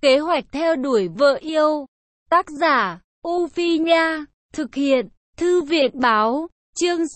Kế hoạch theo đuổi vợ yêu. Tác giả, U Phi Nha. Thực hiện, Thư viện Báo. Chương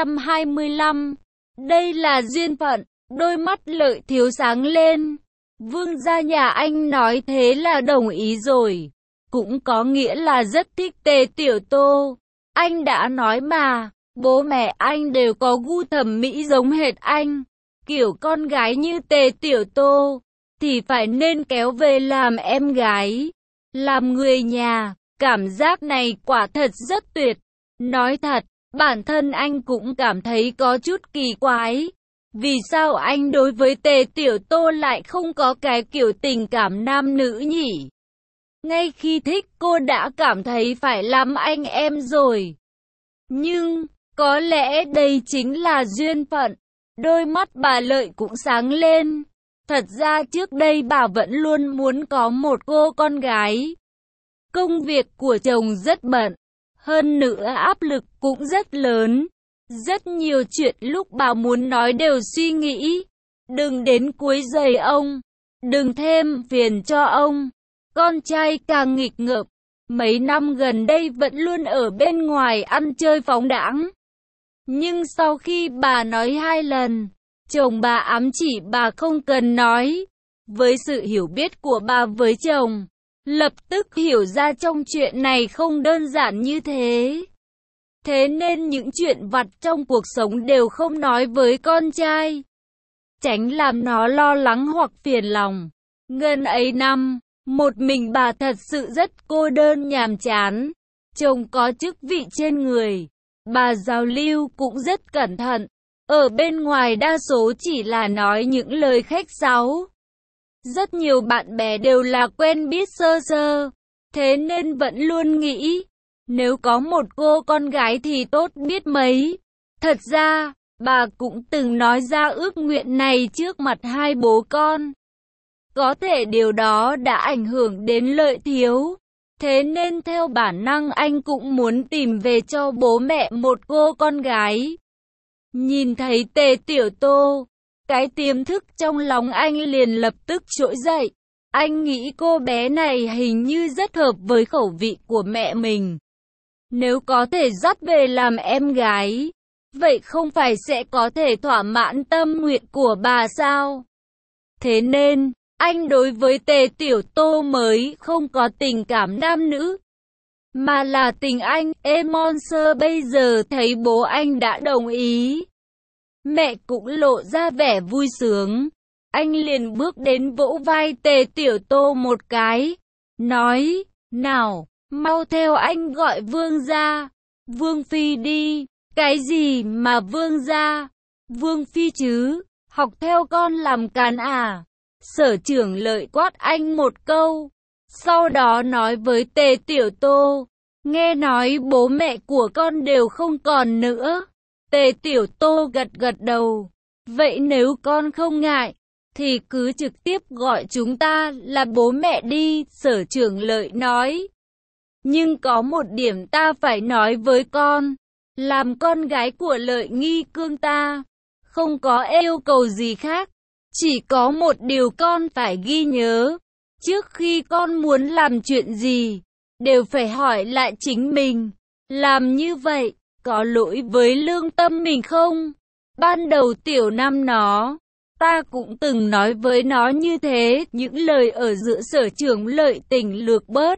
625. Đây là duyên phận. Đôi mắt Lợi Thiếu sáng lên. Vương gia nhà anh nói thế là đồng ý rồi. Cũng có nghĩa là rất thích Tề Tiểu Tô. Anh đã nói mà, bố mẹ anh đều có gu thẩm mỹ giống hệt anh. Kiểu con gái như Tề Tiểu Tô thì phải nên kéo về làm em gái, làm người nhà. Cảm giác này quả thật rất tuyệt. Nói thật, bản thân anh cũng cảm thấy có chút kỳ quái. Vì sao anh đối với Tề Tiểu Tô lại không có cái kiểu tình cảm nam nữ nhỉ? Ngay khi thích cô đã cảm thấy phải làm anh em rồi. Nhưng, có lẽ đây chính là duyên phận. Đôi mắt bà Lợi cũng sáng lên. Thật ra trước đây bà vẫn luôn muốn có một cô con gái. Công việc của chồng rất bận. Hơn nữa áp lực cũng rất lớn. Rất nhiều chuyện lúc bà muốn nói đều suy nghĩ. Đừng đến quấy rầy ông. Đừng thêm phiền cho ông. Con trai càng nghịch ngợm. Mấy năm gần đây vẫn luôn ở bên ngoài ăn chơi phóng đãng. Nhưng sau khi bà nói 2 lần, chồng bà ám chỉ bà không cần nói. Với sự hiểu biết của bà với chồng, lập tức hiểu ra trong chuyện này không đơn giản như thế. Thế nên những chuyện vặt trong cuộc sống đều không nói với con trai, tránh làm nó lo lắng hoặc phiền lòng. Ngần ấy năm, một mình bà thật sự rất cô đơn nhàm chán. Chồng có chức vị trên người, bà giao lưu cũng rất cẩn thận. Ở bên ngoài đa số chỉ là nói những lời khách sáo. Rất nhiều bạn bè đều là quen biết sơ sơ. Thế nên vẫn luôn nghĩ, nếu có một cô con gái thì tốt biết mấy. Thật ra, bà cũng từng nói ra ước nguyện này trước mặt 2 bố con. Có thể điều đó đã ảnh hưởng đến Lợi Thiếu. Thế nên theo bản năng anh cũng muốn tìm về cho bố mẹ một cô con gái. Nhìn thấy Tề Tiểu Tô, cái tiềm thức trong lòng anh liền lập tức trỗi dậy. Anh nghĩ cô bé này hình như rất hợp với khẩu vị của mẹ mình. Nếu có thể dắt về làm em gái, vậy không phải sẽ có thể thỏa mãn tâm nguyện của bà sao? Thế nên, anh đối với Tề Tiểu Tô mới không có tình cảm nam nữ, mà là tình anh. Monster bây giờ thấy bố anh đã đồng ý, mẹ cũng lộ ra vẻ vui sướng. Anh liền bước đến vỗ vai Tề Tiểu Tô một cái, nói, nào, mau theo anh gọi Vương gia, Vương Phi đi. Cái gì mà Vương gia, Vương Phi chứ, học theo con làm càn à? Sở trưởng Lợi quát anh một câu, sau đó nói với Tề Tiểu Tô, nghe nói bố mẹ của con đều không còn nữa. Tề Tiểu Tô gật gật đầu, vậy nếu con không ngại, thì cứ trực tiếp gọi chúng ta là bố mẹ đi, Sở trưởng Lợi nói. Nhưng có một điểm ta phải nói với con, làm con gái của Lợi Nghi Cương ta không có yêu cầu gì khác. Chỉ có một điều con phải ghi nhớ, trước khi con muốn làm chuyện gì, đều phải hỏi lại chính mình, làm như vậy, có lỗi với lương tâm mình không? Ban đầu Tiểu Nam nó, ta cũng từng nói với nó như thế, những lời ở giữa Sở trưởng Lợi tình lược bớt.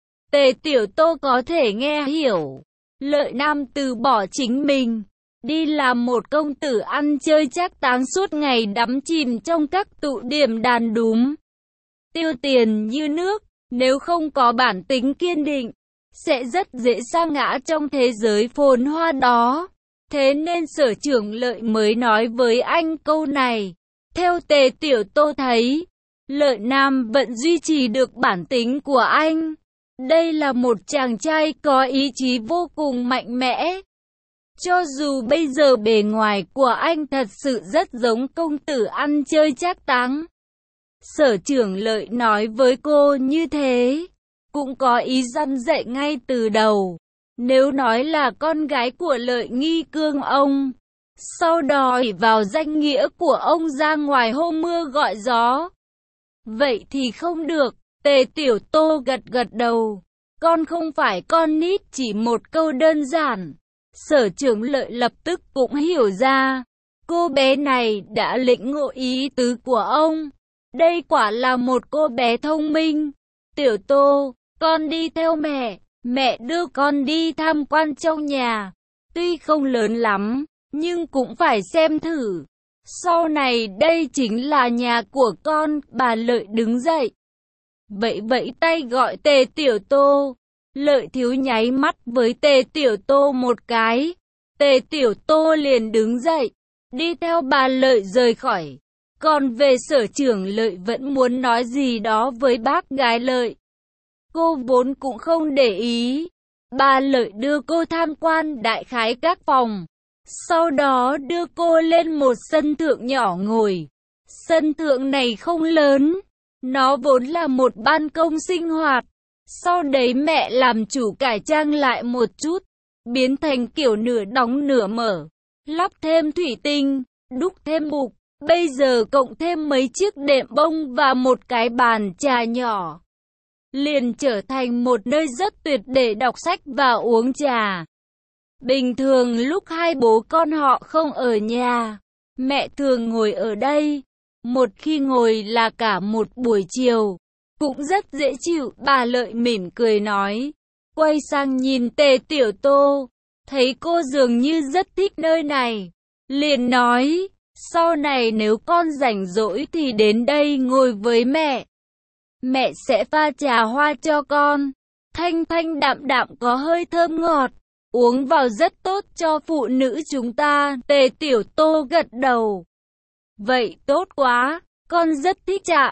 Tề Tiểu Tô có thể nghe hiểu, Lợi Nam từ bỏ chính mình, đi làm một công tử ăn chơi trác táng suốt ngày đắm chìm trong các tụ điểm đàn đúm, tiêu tiền như nước. Nếu không có bản tính kiên định, sẽ rất dễ sa ngã trong thế giới phồn hoa đó. Thế nên Sở trưởng Lợi mới nói với anh câu này. Theo Tề Tiểu Tô thấy, Lợi Nam vẫn duy trì được bản tính của anh. Đây là một chàng trai có ý chí vô cùng mạnh mẽ. Cho dù bây giờ bề ngoài của anh thật sự rất giống công tử ăn chơi trác táng. Sở trưởng Lợi nói với cô như thế, cũng có ý răn dạy ngay từ đầu. Nếu nói là con gái của Lợi Nghi Cương ông, sau đó ỷ vào danh nghĩa của ông ra ngoài hô mưa gọi gió, vậy thì không được. Tề Tiểu Tô gật gật đầu. Con không phải con nít, chỉ một câu đơn giản. Sở Trưởng Lợi lập tức cũng hiểu ra. Cô bé này đã lĩnh ngộ ý tứ của ông. Đây quả là một cô bé thông minh. Tiểu Tô, con đi theo mẹ. Mẹ đưa con đi tham quan trong nhà. Tuy không lớn lắm, nhưng cũng phải xem thử. Sau này đây chính là nhà của con. Bà Lợi đứng dậy. Vẫy tay gọi Tề Tiểu Tô. Lợi Thiếu nháy mắt với Tề Tiểu Tô một cái. Tề Tiểu Tô liền đứng dậy, đi theo bà Lợi rời khỏi. Còn về Sở Trưởng Lợi vẫn muốn nói gì đó với bác gái Lợi. Cô vốn cũng không để ý. Bà Lợi đưa cô tham quan đại khái các phòng. Sau đó đưa cô lên một sân thượng nhỏ ngồi. Sân thượng này không lớn. Nó vốn là một ban công sinh hoạt. Sau đấy mẹ làm chủ cải trang lại một chút. Biến thành kiểu nửa đóng nửa mở. Lắp thêm thủy tinh, đúc thêm bục. Bây giờ cộng thêm mấy chiếc đệm bông và một cái bàn trà nhỏ. Liền trở thành một nơi rất tuyệt để đọc sách và uống trà. Bình thường lúc hai bố con họ không ở nhà, mẹ thường ngồi ở đây. Một khi ngồi là cả một buổi chiều. Cũng rất dễ chịu, bà Lợi mỉm cười nói. Quay sang nhìn Tề Tiểu Tô, thấy cô dường như rất thích nơi này. Liền nói, sau này nếu con rảnh rỗi thì đến đây ngồi với mẹ. Mẹ sẽ pha trà hoa cho con. Thanh thanh đạm đạm có hơi thơm ngọt. Uống vào rất tốt cho phụ nữ chúng ta. Tề Tiểu Tô gật đầu. Vậy tốt quá, con rất thích trà.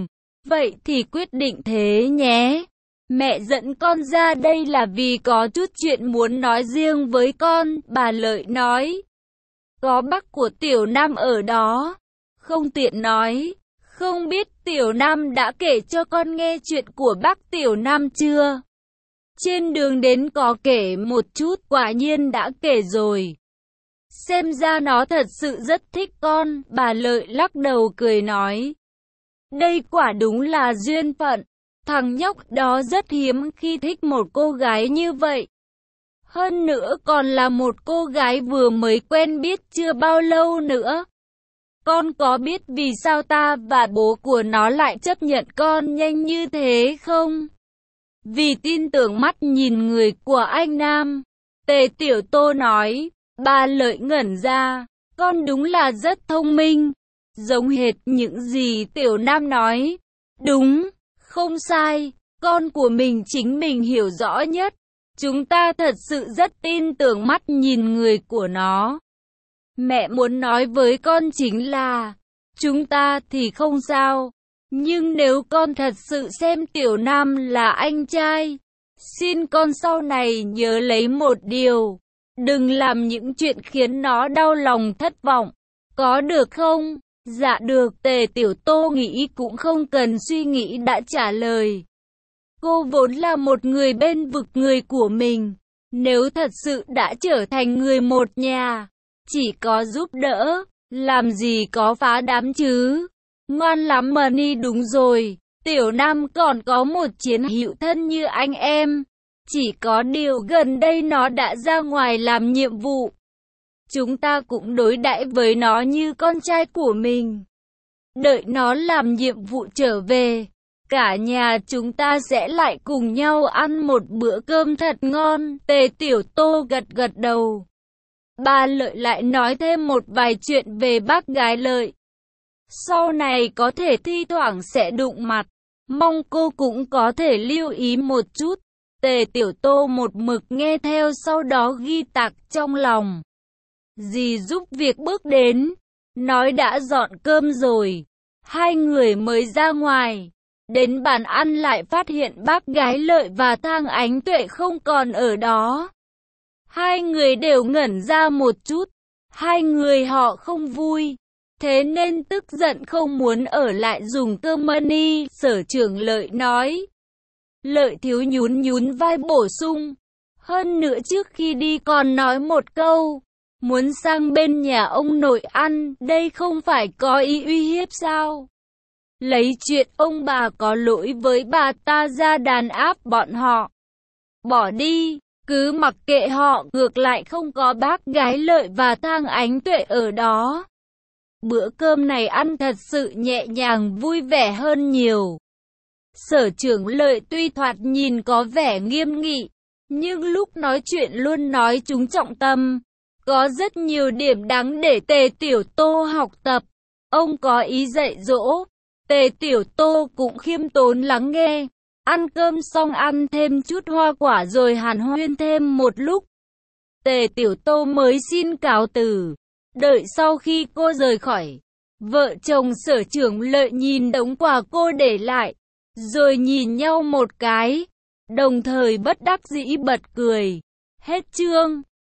Vậy thì quyết định thế nhé. Mẹ dẫn con ra đây là vì có chút chuyện muốn nói riêng với con, bà Lợi nói. Có bác của Tiểu Nam ở đó. Không tiện nói. Không biết Tiểu Nam đã kể cho con nghe chuyện của bác Tiểu Nam chưa? Trên đường đến có kể một chút, quả nhiên đã kể rồi. Xem ra nó thật sự rất thích con, bà Lợi lắc đầu cười nói. Đây quả đúng là duyên phận, thằng nhóc đó rất hiếm khi thích một cô gái như vậy. Hơn nữa còn là một cô gái vừa mới quen biết chưa bao lâu nữa. Con có biết vì sao ta và bố của nó lại chấp nhận con nhanh như thế không? Vì tin tưởng mắt nhìn người của anh Nam. Tề Tiểu Tô nói. Bà Lợi ngẩn ra. Con đúng là rất thông minh. Giống hệt những gì Tiểu Nam nói. Đúng, không sai. Con của mình chính mình hiểu rõ nhất. Chúng ta thật sự rất tin tưởng mắt nhìn người của nó. Mẹ muốn nói với con chính là, chúng ta thì không sao. Nhưng nếu con thật sự xem Tiểu Nam là anh trai, xin con sau này nhớ lấy một điều. Đừng làm những chuyện khiến nó đau lòng thất vọng. Có được không? Dạ được. Tề Tiểu Tô nghĩ cũng không cần suy nghĩ đã trả lời. Cô vốn là một người bên vực người của mình. Nếu thật sự đã trở thành người một nhà, chỉ có giúp đỡ, làm gì có phá đám chứ. Ngoan lắm Mani. Đúng rồi, Tiểu Nam còn có một chiến hữu thân như anh em. Chỉ có điều gần đây nó đã ra ngoài làm nhiệm vụ. Chúng ta cũng đối đãi với nó như con trai của mình. Đợi nó làm nhiệm vụ trở về, cả nhà chúng ta sẽ lại cùng nhau ăn một bữa cơm thật ngon. Tề Tiểu Tô gật gật đầu. Bà Lợi lại nói thêm một vài chuyện về bác gái Lợi. Sau này có thể thi thoảng sẽ đụng mặt, mong cô cũng có thể lưu ý một chút. Tề Tiểu Tô một mực nghe theo, sau đó ghi tạc trong lòng. Dì giúp việc bước đến, nói đã dọn cơm rồi. Hai người mới ra ngoài. Đến bàn ăn lại phát hiện bác gái Lợi và Thang Ánh Tuệ không còn ở đó. Hai người đều ngẩn ra một chút. Hai người họ không vui, thế nên tức giận không muốn ở lại dùng cơm. Mani, Sở Trưởng Lợi nói. Lợi Thiếu nhún vai bổ sung. Hơn nữa trước khi đi còn nói một câu, muốn sang bên nhà ông nội ăn, đây không phải có ý uy hiếp sao? lấy chuyện ông bà có lỗi với bà ta ra đàn áp bọn họ. Bỏ đi, cứ mặc kệ họ, ngược lại không có bác gái Lợi và Thang Ánh Tuệ ở đó. Bữa cơm này ăn thật sự nhẹ nhàng vui vẻ hơn nhiều. Sở trưởng Lợi tuy thoạt nhìn có vẻ nghiêm nghị, nhưng lúc nói chuyện luôn nói trúng trọng tâm. Có rất nhiều điểm đáng để Tề Tiểu Tô học tập. Ông có ý dạy dỗ. Tề Tiểu Tô cũng khiêm tốn lắng nghe. Ăn cơm xong ăn thêm chút hoa quả rồi hàn huyên thêm một lúc. Tề Tiểu Tô mới xin cáo từ. Đợi sau khi cô rời khỏi, vợ chồng Sở trưởng Lợi nhìn đống quà cô để lại, rồi nhìn nhau một cái, đồng thời bất đắc dĩ bật cười. Hết chương.